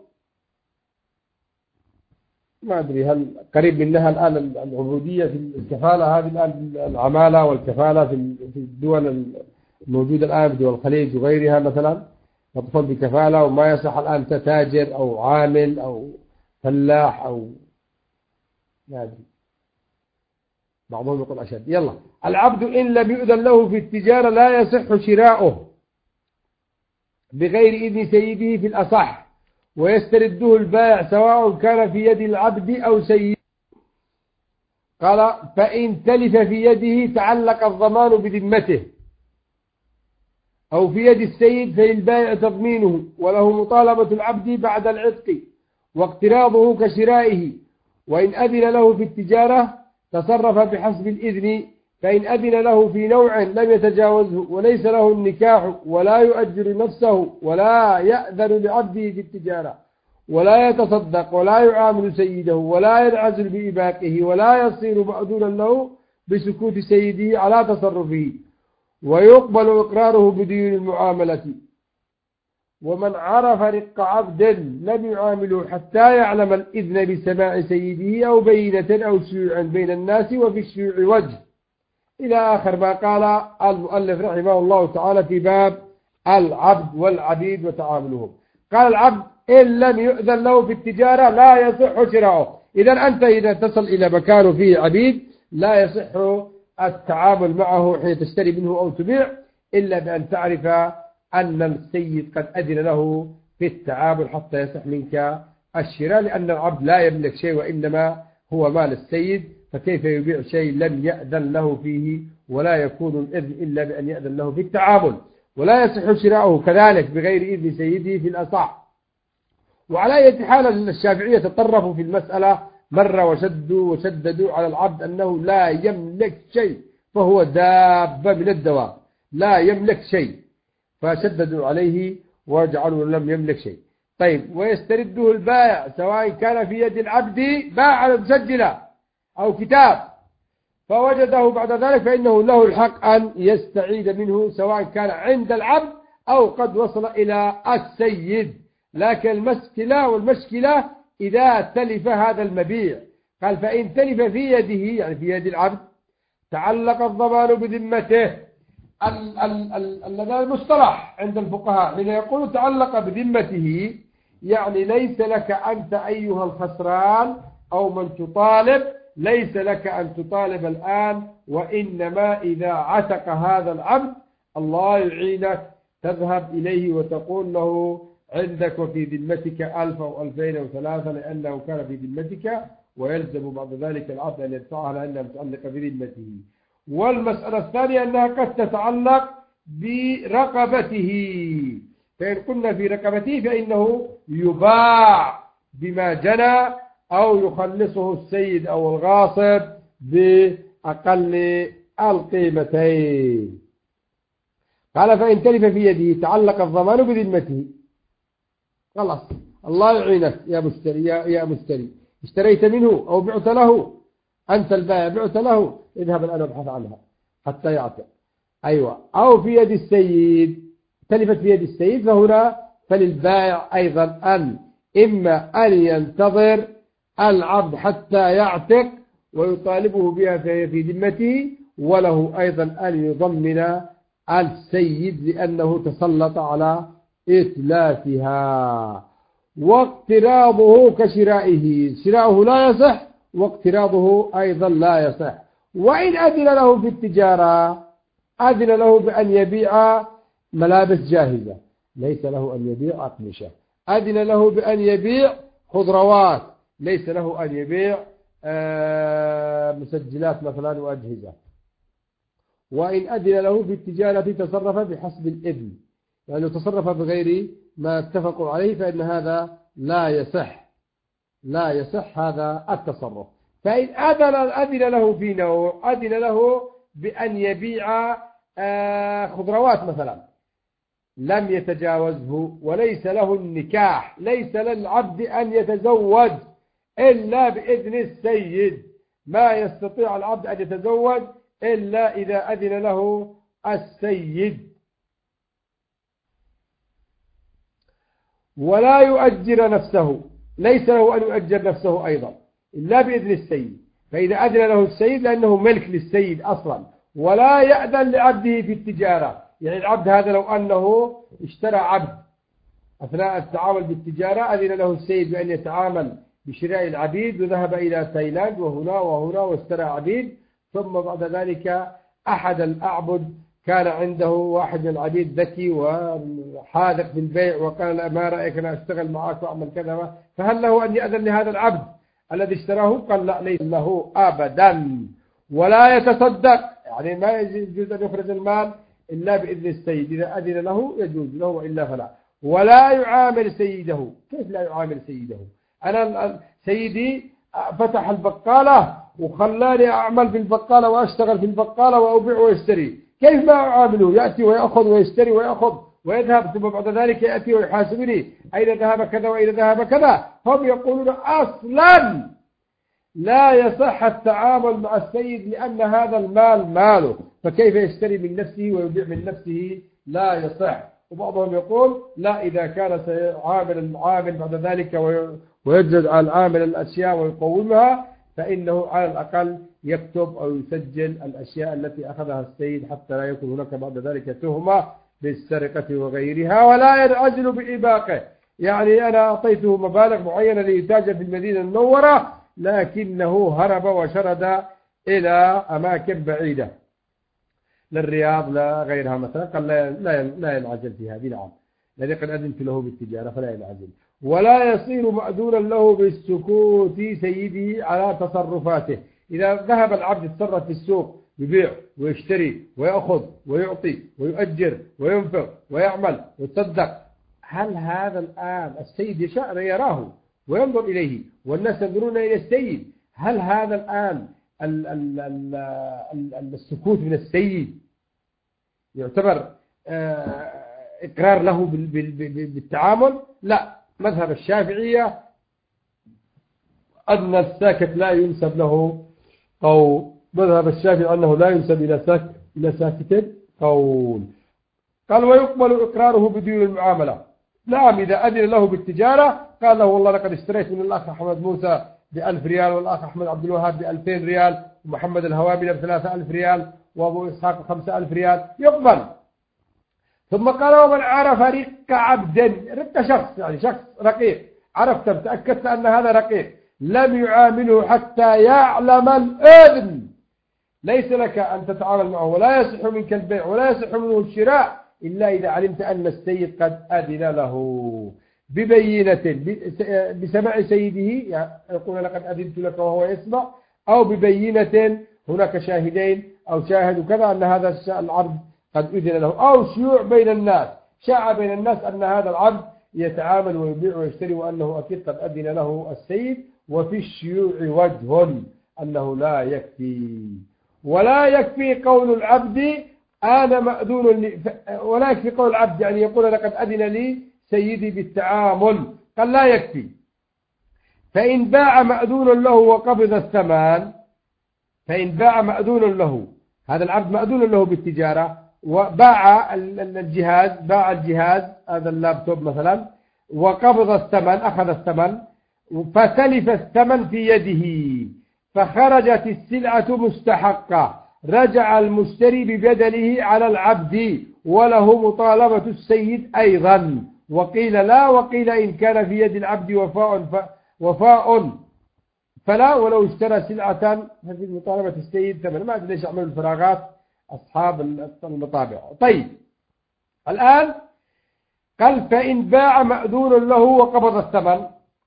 ما أدري هل قريب منها الآن العبودية في الكفالة، هذه الآن العمالة والكفالة في الدول الموجودة الآن، في دول الخليج وغيرها مثلا، تدخل بكفالة، وما يصح الآن تتاجر أو عامل أو فلاح أو ما أدري، بعضهم يقول أشد. يلا، العبد إن لم يؤذن له في التجارة لا يصح شراؤه بغير إذن سيده في الأصح، ويسترده البائع سواء كان في يد العبد أو سيده. قال فإن تلف في يده تعلق الضمان بذمته، أو في يد السيد فللبائع تضمينه، وله مطالبة العبد بعد العتق واقتراضه كشرائه. وإن أذن له في التجارة تصرف بحسب الإذن، فإن أذن له في نوع لم يتجاوزه وليس له النكاح ولا يؤجر نفسه ولا يأذن لعبده في التجارة ولا يتصدق ولا يعامل سيده ولا ينعزل بإباقه ولا يصير مأذونا له بسكوت سيده على تصرفه، ويقبل إقراره بدون المعاملة. ومن عرف رق عبد لم يعامله حتى يعلم الإذن بسماع سيده أو بينة أو شيوع بين الناس وفي الشيوع وجه، إلى آخر ما قال المؤلف رحمه الله تعالى في باب العبد والعبيد وتعاملهم. قال العبد إن لم يؤذن له في التجارة لا يصح شراؤه. إذا أنت إذا تصل إلى مكان فيه عبيد لا يصح التعامل معه حين تشتري منه أو تبيع، إلا بأن تعرف أن السيد قد أذن له في التعامل حتى يصح منك الشراء، لأن العبد لا يملك شيء وإنما هو مال السيد، فكيف يبيع شيء لم يأذن له فيه؟ ولا يكون الإذن إلا بأن يأذن له في التعامل، ولا يصح شراؤه كذلك بغير إذن سيده في الأصح. وعلى أي حال الشافعية تطرفوا في المسألة مرة وشددوا على العبد أنه لا يملك شيء، فهو دابة من الدواب لا يملك شيء، فشددوا عليه وجعلوا لم يملك شيء. طيب، ويسترده البائع سواء كان في يد العبد باع مسجلة أو كتاب فوجده بعد ذلك، فإنه له الحق أن يستعيد منه سواء كان عند العبد أو قد وصل إلى السيد. لكن المشكلة إذا تلف هذا المبيع. قال فإن تلف في يده يعني في يد العبد تعلق الضمان بذمته. هذا المصطلح عند الفقهاء حين يقول تعلق بذمته يعني ليس لك أنت أيها الخسران أو من تطالب، ليس لك أن تطالب الآن، وإنما إذا عتق هذا العبد الله يعينك تذهب إليه وتقول له عندك وفي ذمتك 1000 أو 2000 أو 3 لأنه كان في ذمتك، ويلزم بعد ذلك العبد أن يدفعها لأنها متعلقة بذمته. والمسألة الثانية أنها قد تتعلق برقبته، فإن قلنا في رقبته فإنه يباع بما جنى أو يخلصه السيد أو الغاصب بأقل القيمتين. قال فإن تلف في يده تعلق الضمان بذمته. خلاص الله يعينك يا مشتري، يا مشتري، اشتريت منه أو بعت له، أنت البائع بعت له، اذهب الآن وابحث عنها حتى يعتق. أيوة. أو في يد السيد، تلفت في يد السيد، فهنا فللبائع أيضا أن إما أن ينتظر العبد حتى يعتق ويطالبه بها فهي في ذمته، وله أيضا أن يضمن السيد لأنه تسلط على إتلافها. واقتراضه كشرائه، شراؤه لا يصح واقتراضه أيضا لا يصح. وإن أذن له في التجارة، أذن له بأن يبيع ملابس جاهزة، ليس له أن يبيع أقمشة. أذن له بأن يبيع خضروات، ليس له أن يبيع مسجلات مثلا وأجهزة. وإن أذن له في التجارة تصرف بحسب الإذن، يعني تصرف بغير ما اتفقوا عليه فإن هذا لا يصح، لا يصح هذا التصرف. فإن أذن له في نوع، أذن له بأن يبيع خضروات مثلا، لم يتجاوزه وليس له النكاح، ليس للعبد أن يتزوج إلا بإذن السيد، ما يستطيع العبد أن يتزوج إلا إذا أذن له السيد. ولا يؤجر نفسه، ليس له أن يؤجر نفسه أيضا إلا بإذن السيد، فإذا أذن له السيد لأنه ملك للسيد أصلا. ولا يأذن لعبده في التجارة، يعني العبد هذا لو أنه اشترى عبد أثناء التعامل بالتجارة، أذن له السيد بأن يتعامل بشراء العبيد، وذهب إلى تايلاند وهنا وهنا واشترى عبيد، ثم بعد ذلك أحد الأعبد كان عنده واحد من العبيد ذكي وحاذق في البيع وقال لا، ما رأيك أنا أشتغل معك وأعمل كذا، فهل له أن يأذن لهذا العبد الذي اشتراه؟ قال لا، ليس له أبدا. ولا يتصدق، يعني ما يجوز أن يخرج المال إلا بإذن السيد، إذا أذن له يجوز له وإلا فلا. ولا يعامل سيده. كيف لا يعامل سيده؟ أنا سيدي فتح البقالة وخلاني أعمل في البقالة وأشتغل في البقالة وأبيع ويشتري، كيف ما أعامله؟ يأتي ويأخذ ويشتري ويأخذ ويذهب، ثم بعد ذلك يأتي ويحاسبني أين ذهب كذا وأين ذهب كذا. هم يقولون أصلا لا يصح التعامل مع السيد لأن هذا المال ماله، فكيف يشتري من نفسه ويبيع من نفسه؟ لا يصح. وبعضهم يقول لا، إذا كان سيعامل المعامل بعد ذلك ويجد على العامل الأشياء ويقومها، فإنه على الأقل يكتب أو يسجل الأشياء التي أخذها السيد حتى لا يكون هناك بعد ذلك تهمة بالسرقة وغيرها. ولا ينعزل بإباقه، يعني أنا أعطيته مبالغ معينة ليتاجر في المدينة المنورة لكنه هرب وشرد إلى أماكن بعيدة للرياض لا غيرها مثلا، قال لا ينعزل في هذه العام الذي قد أذنت له بالتجارة فلا ينعزل. ولا يصير مأذونا له بالسكوت سيده على تصرفاته، إذا ذهب العبد يتصرف في السوق يبيع ويشتري ويأخذ ويعطي ويؤجر وينفق ويعمل ويتصدق، هل هذا الآن السيد يشاء يراه وينظر إليه والناس ينظرون إلى السيد؟ هل هذا الآن السكوت من السيد يعتبر إقرار له بالتعامل؟ لا. مذهب الشافعية أن الساكت لا ينسب له قول، مذهب الشافعي أنه لا ينسب إلى ساكت قول. قال ويقبل إقراره بدون المعاملة. نعم، إذا أذن له بالتجارة قال له والله لقد اشتريت من الأخ أحمد موسى ب1000 ريال، والأخ أحمد عبد الوهاب ب2000 ريال، ومحمد الهوابي ب3000 ريال، وأبو إسحاق 5000 ريال، يقبل. ثم قال ومن عرف رق عبد، رق شخص يعني شخص رقيق، عرفت تأكدت أن هذا رقيق، لم يعامله حتى يعلم الإذن، ليس لك أن تتعامل معه، ولا يصح منك البيع ولا يصح منه الشراء إلا إذا علمت أن السيد قد أذن له ببينة، بسماع سيده، يقول لقد أذنت لك وهو يسمع، أو ببينة هناك شاهدين أو شاهد كذا أن هذا العبد قد أذن له، أو شيوع بين الناس، شاع بين الناس أن هذا العبد يتعامل ويبيع ويشتري وأنه أكيد قد أذن له السيد. وفي الشيوع وجه أنه لا يكفي. ولا يكفي قول العبد أنا مأذون لي، ولا يكفي قول العبد يعني يقول لقد أذن لي سيدي بالتعامل، قال لا يكفي. فإن باع مأذون له وقبض الثمن، فإن باع مأذون له، هذا العبد مأذون له بالتجارة وباع الجهاز، باع الجهاز هذا اللابتوب مثلا وقبض الثمن، أخذ الثمن فتلف الثمن في يده فخرجت السلعة مستحقة، رجع المشتري ببدله على العبد وله مطالبة السيد أيضا. وقيل لا، وقيل إن كان في يد العبد وفاء فلا، ولو اشترى سلعة ففي مطالبة السيد ثمن. ما أدري ليش يعملوا الفراغات أصحاب المطابع. طيب الآن قال فإن باع مأذون له وقبض الثمن،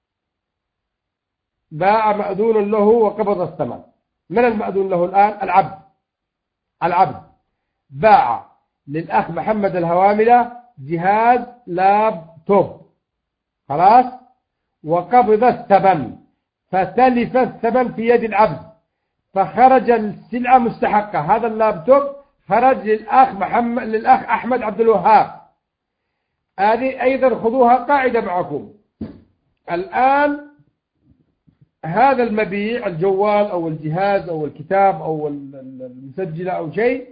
باع مأذون له وقبض الثمن. من المأذون له الآن؟ العبد باع للأخ محمد الهواملة جهاز لابتوب خلاص، وقبض الثمن فتلف الثمن في يد العبد فخرج السلعة مستحقة، هذا اللابتوب خرج للأخ أحمد عبد الوهاب. هذه أيضا خذوها قاعدة معكم. الآن هذا المبيع الجوال أو الجهاز أو الكتاب أو المسجلة أو شيء،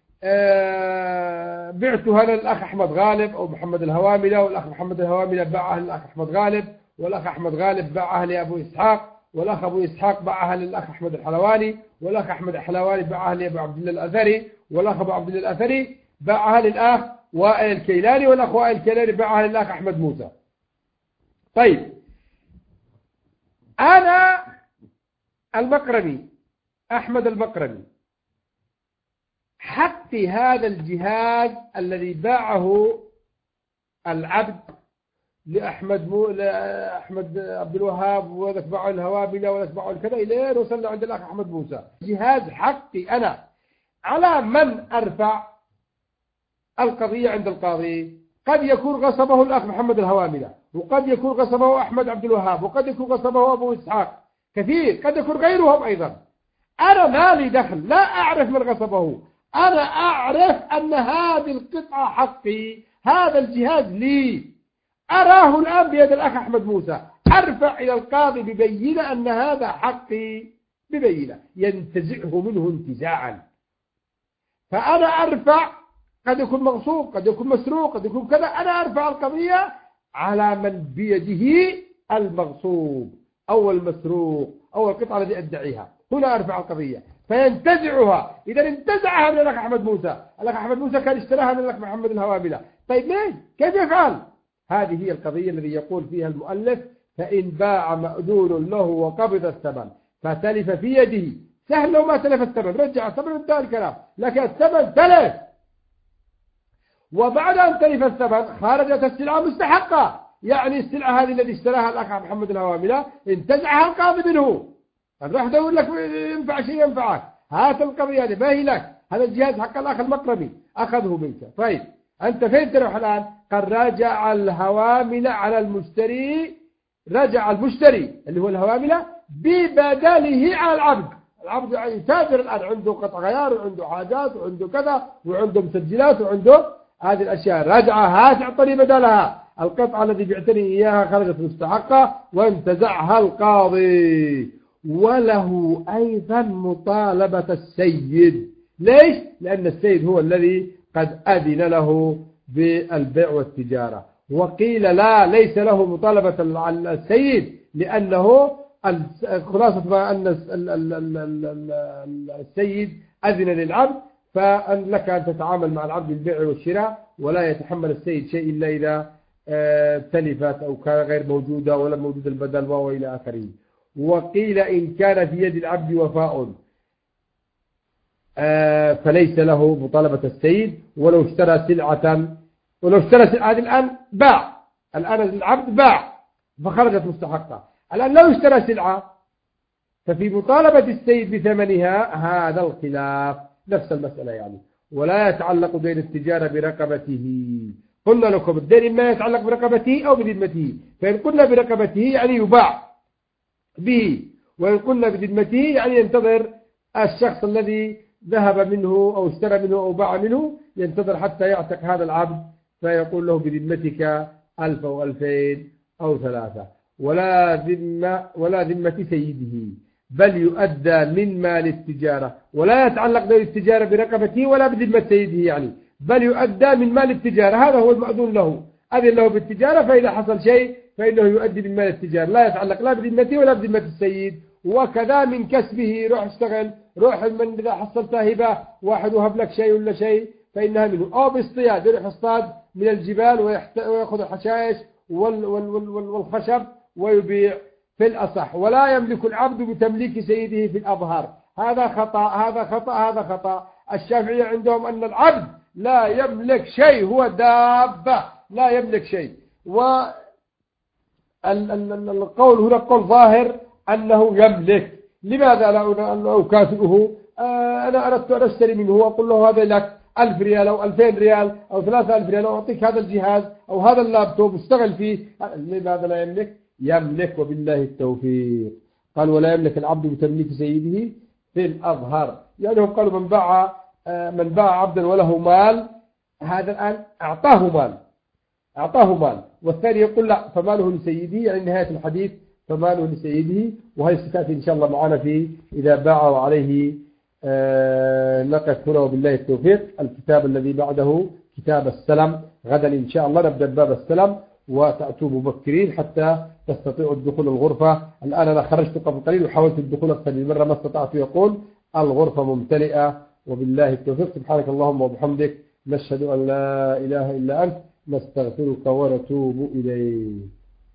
بعتها للأخ أحمد غالب أو محمد الهواملة، والأخ محمد الهواملة باعها للأخ أحمد غالب، والأخ أحمد غالب باعها لأبو إسحاق، والأخ أبو إسحاق باعها للأخ أحمد الحلواني، والأخ أحمد الحلواني باعها لأبو عبد الله الأثري، والأخ أبو عبد الله الأثري باعها للأخ وائل الكيلاني، والأخ وائل الكيلاني باعها للأخ أحمد موسى. طيب أنا المقرمي أحمد المقرمي حقي هذا الجهاز الذي باعه العبد لأحمد عبد الوهاب ولا تبعه الهواملة ولا تبعه الكذا إليه وصلنا عند الأخ أحمد موسى، جهاز حقي أنا، على من أرفع القضية عند القاضي؟ قد يكون غصبه الأخ محمد الهواملة، وقد يكون غصبه أحمد عبد الوهاب، وقد يكون غصبه أبو إسحاق، كثير، قد يكون غيرهم أيضا. أنا ما لي دخل، لا أعرف من غصبه، أنا أعرف أن هذه القطعة حقي، هذا الجهاز لي، أراه الآن بيد الأخ أحمد موسى، أرفع إلى القاضي ببينة أن هذا حقي، ببينة ينتزعه منه انتزاعا. فأنا أرفع، قد يكون مغصوب، قد يكون مسروق، قد يكون كذا، أنا أرفع القضية على من بيده المغصوب أو المسروق أو القطعة التي أدعيها، هنا أرفع القضية فينتزعها. إذا انتزعها من الأخ أحمد موسى، الأخ أحمد موسى كان اشتراها من الأخ محمد الهواملة، طيب ليه؟ كيف يفعل؟ هذه هي القضية التي يقول فيها المؤلف فإن باع مأذون له وقبض الثمن فتلف في يده. سهل لو ما تلف الثمن، رجع الثمن وانتهى الكلام، لكن الثمن تلف، وبعد أن تلف الثمن خرجت السلعة مستحقة، يعني السلعة هذه التي اشتراها الأخ محمد الهواملة انتزعها القاضي منه. راح يقول لك ينفع شيء ينفعك، هات القضية هذه ما هي لك، هذا الجهاز حق الأخ المقرمي أخذه منك. طيب أنت فين تروح الآن؟ قد رجع الهواملة على المشتري، رجع المشتري اللي هو الهواملة ببدله على العبد. العبد يتاجر الآن، عنده قطع غيار وعنده حاجات وعنده كذا وعنده مسجلات وعنده هذه الأشياء، رجع هات اعطني بدلها، القطعة التي بعتني إياها خرجت مستحقة وانتزعها القاضي. وله أيضا مطالبة السيد. ليش؟ لأن السيد هو الذي قد أذن له بالبيع والتجارة. وقيل لا، ليس له مطالبة السيد، لأنه خلاصة ما أن السيد أذن للعبد، فلك أن تتعامل مع العبد بالبيع والشراء، ولا يتحمل السيد شيء إلا إذا تلفت أو كان غير موجودة ولا موجود البدل وإلى آخره. وقيل إن كان في يد العبد وفاء فليس له مطالبة السيد، ولو اشترى سلعة هذه الآن باع، الآن العبد باع فخرجت مستحقة، الآن لو اشترى سلعة ففي مطالبة السيد بثمنها هذا الخلاف، نفس المسألة يعني. ولا يتعلق دين التجارة برقبته. قلنا لكم الدين ما يتعلق برقبته أو بذمته، فإن قلنا برقبته يعني يباع به، وإن قلنا بذمته يعني ينتظر الشخص الذي ذهب منه أو اشترى منه أو باع منه ينتظر حتى يعتق هذا العبد، فيقول له بذمتك 1000 أو 2000 أو 3، ولا ذمة سيده، بل يؤدى من مال التجارة، ولا يتعلق دين التجارة برقبته ولا بذمة سيده يعني، بل يؤدى من مال التجارة. هذا هو المأذون له، أذن له بالتجارة، فإذا حصل شيء فإنه يؤدي من مال التجارة، لا يتعلق لا بذمته ولا بذمة السيد. وكذا من كسبه، روح اشتغل، روح من إذا حصلت هبة واحد وهب لك شيء ولا شيء فإنها منه، أو باصطياد، يروح يصطاد من الجبال ويأخذ الحشائش والخشب ويبيع في الأصح. ولا يملك العبد بتمليك سيده في الأظهر، هذا خطأ هذا خطأ هذا خطأ. الشافعية عندهم أن العبد لا يملك شيء، هو دابة لا يملك شيء. والقول هنا قول ظاهر أنه يملك. لماذا لا أكافئه؟ أنا أردت أن أشتري منه وأقول له هذا لك 1000 ريال أو 2000 ريال أو 3000 ريال، وأعطيك هذا الجهاز أو هذا اللابتوب اشتغل فيه. لماذا لا يملك؟ يملك، وبالله التوفيق. قال ولا يملك العبد بتمليك سيده في الأظهر، يعني هم قالوا من باع عبدا وله مال، هذا الآن أعطاه مال، والثاني يقول لا فماله لسيده، يعني نهاية الحديث فماله لسيده. وهي ستأتي إن شاء الله معنا في إذا باع وعليه. نقف هنا وبالله التوفيق. الكتاب الذي بعده كتاب السلم، غدا إن شاء الله نبدأ باب السلم، وتأتوا مبكرين حتى تستطيعوا الدخول الغرفة. الآن أنا خرجت قبل قليل وحاولت الدخول أكثر من مرة ما استطعت، يقول الغرفة ممتلئة. وبالله التوفيق. سبحانك اللهم وبحمدك، نشهد أن لا إله إلا أنت، نستغفرك ونتوب إليك.